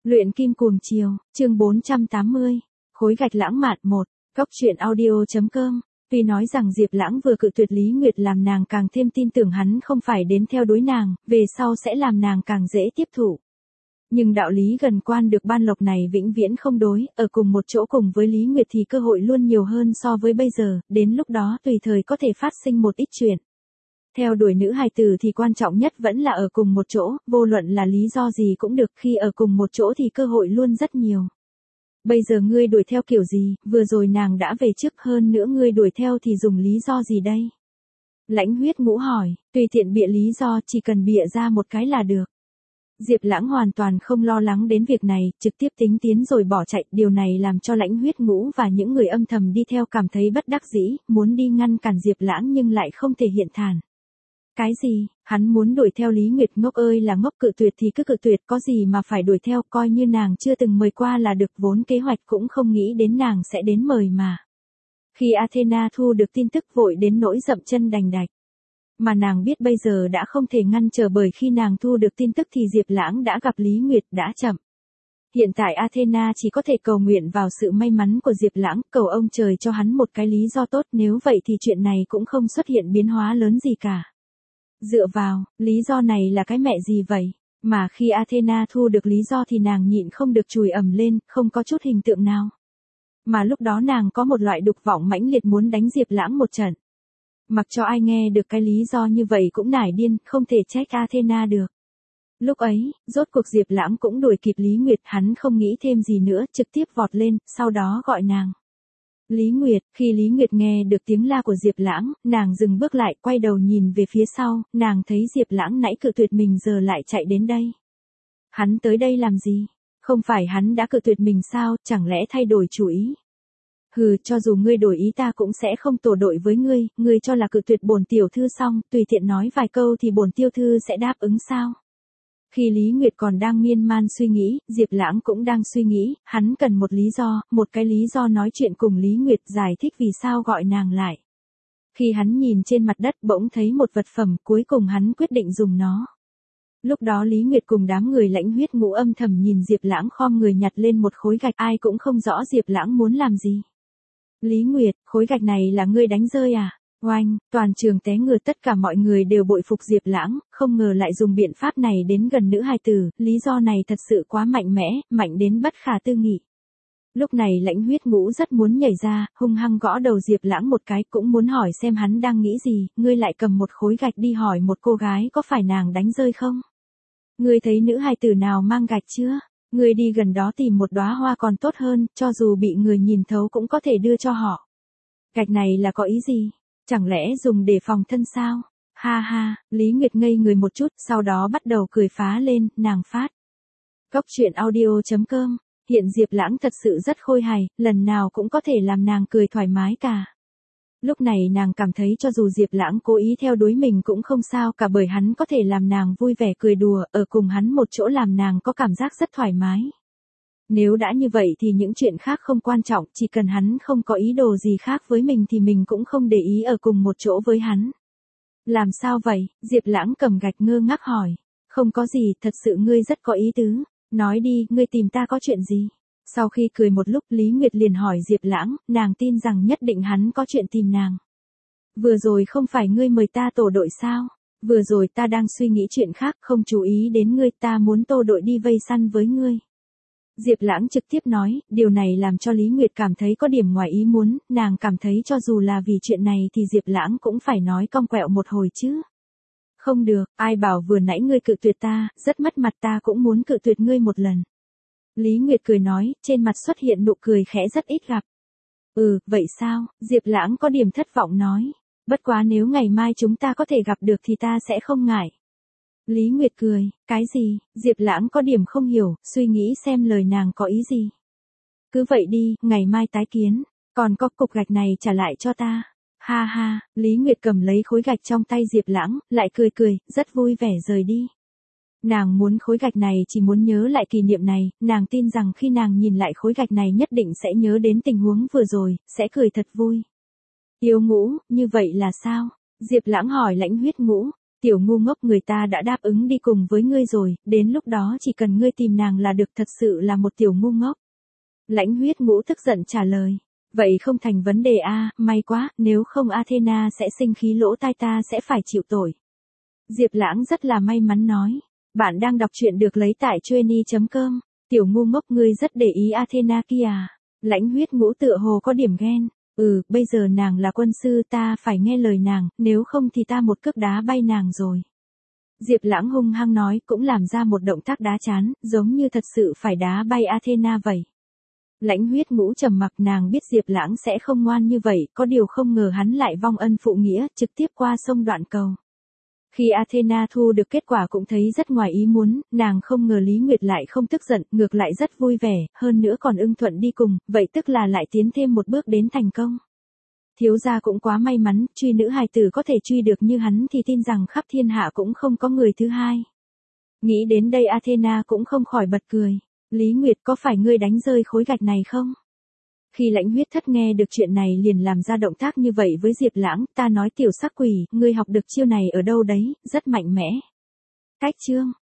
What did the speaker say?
Luyện kim cuồng chiều, chương 480, khối gạch lãng mạn 1, Cóc truyện audio.com. Tuy nói rằng Diệp Lãng vừa cự tuyệt Lý Nguyệt làm nàng càng thêm tin tưởng hắn không phải đến theo đuổi nàng, về sau sẽ làm nàng càng dễ tiếp thụ. Nhưng đạo lý gần quan được ban lộc này vĩnh viễn không đối, ở cùng một chỗ cùng với Lý Nguyệt thì cơ hội luôn nhiều hơn so với bây giờ, đến lúc đó tùy thời có thể phát sinh một ít chuyện. Theo đuổi nữ hài tử thì quan trọng nhất vẫn là ở cùng một chỗ, vô luận là lý do gì cũng được, khi ở cùng một chỗ thì cơ hội luôn rất nhiều. Bây giờ ngươi đuổi theo kiểu gì, vừa rồi nàng đã về trước, hơn nữa ngươi đuổi theo thì dùng lý do gì đây? Lãnh Huyết Ngũ hỏi, tùy tiện bịa lý do, chỉ cần bịa ra một cái là được. Diệp Lãng hoàn toàn không lo lắng đến việc này, trực tiếp tính tiến rồi bỏ chạy, điều này làm cho Lãnh Huyết Ngũ và những người âm thầm đi theo cảm thấy bất đắc dĩ, muốn đi ngăn cản Diệp Lãng nhưng lại không thể hiện thản. Cái gì, hắn muốn đuổi theo Lý Nguyệt, ngốc ơi là ngốc, cự tuyệt thì cứ cự tuyệt, có gì mà phải đuổi theo, coi như nàng chưa từng mời qua là được, vốn kế hoạch cũng không nghĩ đến nàng sẽ đến mời mà. Khi Athena thu được tin tức vội đến nỗi dậm chân đành đạch. Mà nàng biết bây giờ đã không thể ngăn trở, bởi khi nàng thu được tin tức thì Diệp Lãng đã gặp Lý Nguyệt, đã chậm. Hiện tại Athena chỉ có thể cầu nguyện vào sự may mắn của Diệp Lãng, cầu ông trời cho hắn một cái lý do tốt, nếu vậy thì chuyện này cũng không xuất hiện biến hóa lớn gì cả. Dựa vào, lý do này là cái mẹ gì vậy? Mà khi Athena thu được lý do thì nàng nhịn không được chùi ầm lên, không có chút hình tượng nào. Mà lúc đó nàng có một loại đục vọng mãnh liệt muốn đánh Diệp Lãng một trận. Mặc cho ai nghe được cái lý do như vậy cũng nải điên, không thể trách Athena được. Lúc ấy, rốt cuộc Diệp Lãng cũng đuổi kịp Lý Nguyệt, hắn không nghĩ thêm gì nữa, trực tiếp vọt lên, sau đó gọi nàng. Lý Nguyệt, khi Lý Nguyệt nghe được tiếng la của Diệp Lãng, nàng dừng bước lại, quay đầu nhìn về phía sau, nàng thấy Diệp Lãng nãy cự tuyệt mình giờ lại chạy đến đây. Hắn tới đây làm gì? Không phải hắn đã cự tuyệt mình sao, chẳng lẽ thay đổi chủ ý? Hừ, cho dù ngươi đổi ý ta cũng sẽ không tổ đội với ngươi cho là cự tuyệt bổn tiểu thư xong, tùy tiện nói vài câu thì bổn tiểu thư sẽ đáp ứng sao? Khi Lý Nguyệt còn đang miên man suy nghĩ, Diệp Lãng cũng đang suy nghĩ, hắn cần một lý do, một cái lý do nói chuyện cùng Lý Nguyệt, giải thích vì sao gọi nàng lại. Khi hắn nhìn trên mặt đất bỗng thấy một vật phẩm, cuối cùng hắn quyết định dùng nó. Lúc đó Lý Nguyệt cùng đám người Lãnh Huyết Ngũ âm thầm nhìn Diệp Lãng khom người nhặt lên một khối gạch, ai cũng không rõ Diệp Lãng muốn làm gì. Lý Nguyệt, khối gạch này là ngươi đánh rơi à? Oanh, toàn trường té ngửa, tất cả mọi người đều bội phục Diệp Lãng, không ngờ lại dùng biện pháp này đến gần nữ hài tử, lý do này thật sự quá mạnh mẽ, mạnh đến bất khả tư nghị. Lúc này Lãnh Huyết Ngũ rất muốn nhảy ra, hung hăng gõ đầu Diệp Lãng một cái, cũng muốn hỏi xem hắn đang nghĩ gì, ngươi lại cầm một khối gạch đi hỏi một cô gái có phải nàng đánh rơi không? Ngươi thấy nữ hài tử nào mang gạch chưa? Ngươi đi gần đó tìm một đóa hoa còn tốt hơn, cho dù bị người nhìn thấu cũng có thể đưa cho họ. Gạch này là có ý gì? Chẳng lẽ dùng để phòng thân sao? Ha ha, Lý Nguyệt ngây người một chút, sau đó bắt đầu cười phá lên, nàng phát. Cóc truyện audio.com, hiện Diệp Lãng thật sự rất khôi hài, lần nào cũng có thể làm nàng cười thoải mái cả. Lúc này nàng cảm thấy cho dù Diệp Lãng cố ý theo đuổi mình cũng không sao cả, bởi hắn có thể làm nàng vui vẻ cười đùa, ở cùng hắn một chỗ làm nàng có cảm giác rất thoải mái. Nếu đã như vậy thì những chuyện khác không quan trọng, chỉ cần hắn không có ý đồ gì khác với mình thì mình cũng không để ý ở cùng một chỗ với hắn. Làm sao vậy? Diệp Lãng cầm gạch ngơ ngác hỏi. Không có gì, thật sự ngươi rất có ý tứ. Nói đi, ngươi tìm ta có chuyện gì? Sau khi cười một lúc, Lý Nguyệt liền hỏi Diệp Lãng, nàng tin rằng nhất định hắn có chuyện tìm nàng. Vừa rồi không phải ngươi mời ta tổ đội sao? Vừa rồi ta đang suy nghĩ chuyện khác, không chú ý đến ngươi, ta muốn tổ đội đi vây săn với ngươi. Diệp Lãng trực tiếp nói, điều này làm cho Lý Nguyệt cảm thấy có điểm ngoài ý muốn, nàng cảm thấy cho dù là vì chuyện này thì Diệp Lãng cũng phải nói cong quẹo một hồi chứ. Không được, ai bảo vừa nãy ngươi cự tuyệt ta, rất mất mặt, ta cũng muốn cự tuyệt ngươi một lần. Lý Nguyệt cười nói, trên mặt xuất hiện nụ cười khẽ rất ít gặp. Vậy sao? Diệp Lãng có điểm thất vọng nói. Bất quá nếu ngày mai chúng ta có thể gặp được thì ta sẽ không ngại. Lý Nguyệt cười, cái gì? Diệp Lãng có điểm không hiểu, suy nghĩ xem lời nàng có ý gì. Cứ vậy đi, ngày mai tái kiến, còn có cục gạch này trả lại cho ta. Ha ha, Lý Nguyệt cầm lấy khối gạch trong tay Diệp Lãng, lại cười, rất vui vẻ rời đi. Nàng muốn khối gạch này chỉ muốn nhớ lại kỷ niệm này, nàng tin rằng khi nàng nhìn lại khối gạch này nhất định sẽ nhớ đến tình huống vừa rồi, sẽ cười thật vui. Yêu Ngũ, như vậy là sao? Diệp Lãng hỏi Lãnh Huyết Ngũ. Tiểu ngu ngốc, người ta đã đáp ứng đi cùng với ngươi rồi, đến lúc đó chỉ cần ngươi tìm nàng là được, thật sự là một tiểu ngu ngốc. Lãnh Huyết Ngũ tức giận trả lời. Vậy không thành vấn đề a, may quá, nếu không Athena sẽ sinh khí, lỗ tai ta sẽ phải chịu tội. Diệp Lãng rất là may mắn nói. Bạn đang đọc truyện được lấy tại Chueny.com. Tiểu ngu ngốc, ngươi rất để ý Athena kia à? Lãnh Huyết Ngũ tựa hồ có điểm ghen. Bây giờ nàng là quân sư, ta phải nghe lời nàng, nếu không thì ta một cước đá bay nàng rồi. Diệp Lãng hung hăng nói, cũng làm ra một động tác đá chán, giống như thật sự phải đá bay Athena vậy. Lãnh Huyết Ngũ trầm mặc, nàng biết Diệp Lãng sẽ không ngoan như vậy, có điều không ngờ hắn lại vong ân phụ nghĩa, trực tiếp qua sông đoạn cầu. Khi Athena thu được kết quả cũng thấy rất ngoài ý muốn, nàng không ngờ Lý Nguyệt lại không tức giận, ngược lại rất vui vẻ, hơn nữa còn ưng thuận đi cùng, vậy tức là lại tiến thêm một bước đến thành công. Thiếu gia cũng quá may mắn, truy nữ hài tử có thể truy được như hắn thì tin rằng khắp thiên hạ cũng không có người thứ hai. Nghĩ đến đây Athena cũng không khỏi bật cười. Lý Nguyệt, có phải ngươi đánh rơi khối gạch này không? Khi Lãnh Huyết Thất nghe được chuyện này liền làm ra động tác như vậy với Diệp Lãng, ta nói tiểu sắc quỷ, ngươi học được chiêu này ở đâu đấy, rất mạnh mẽ. Cách chương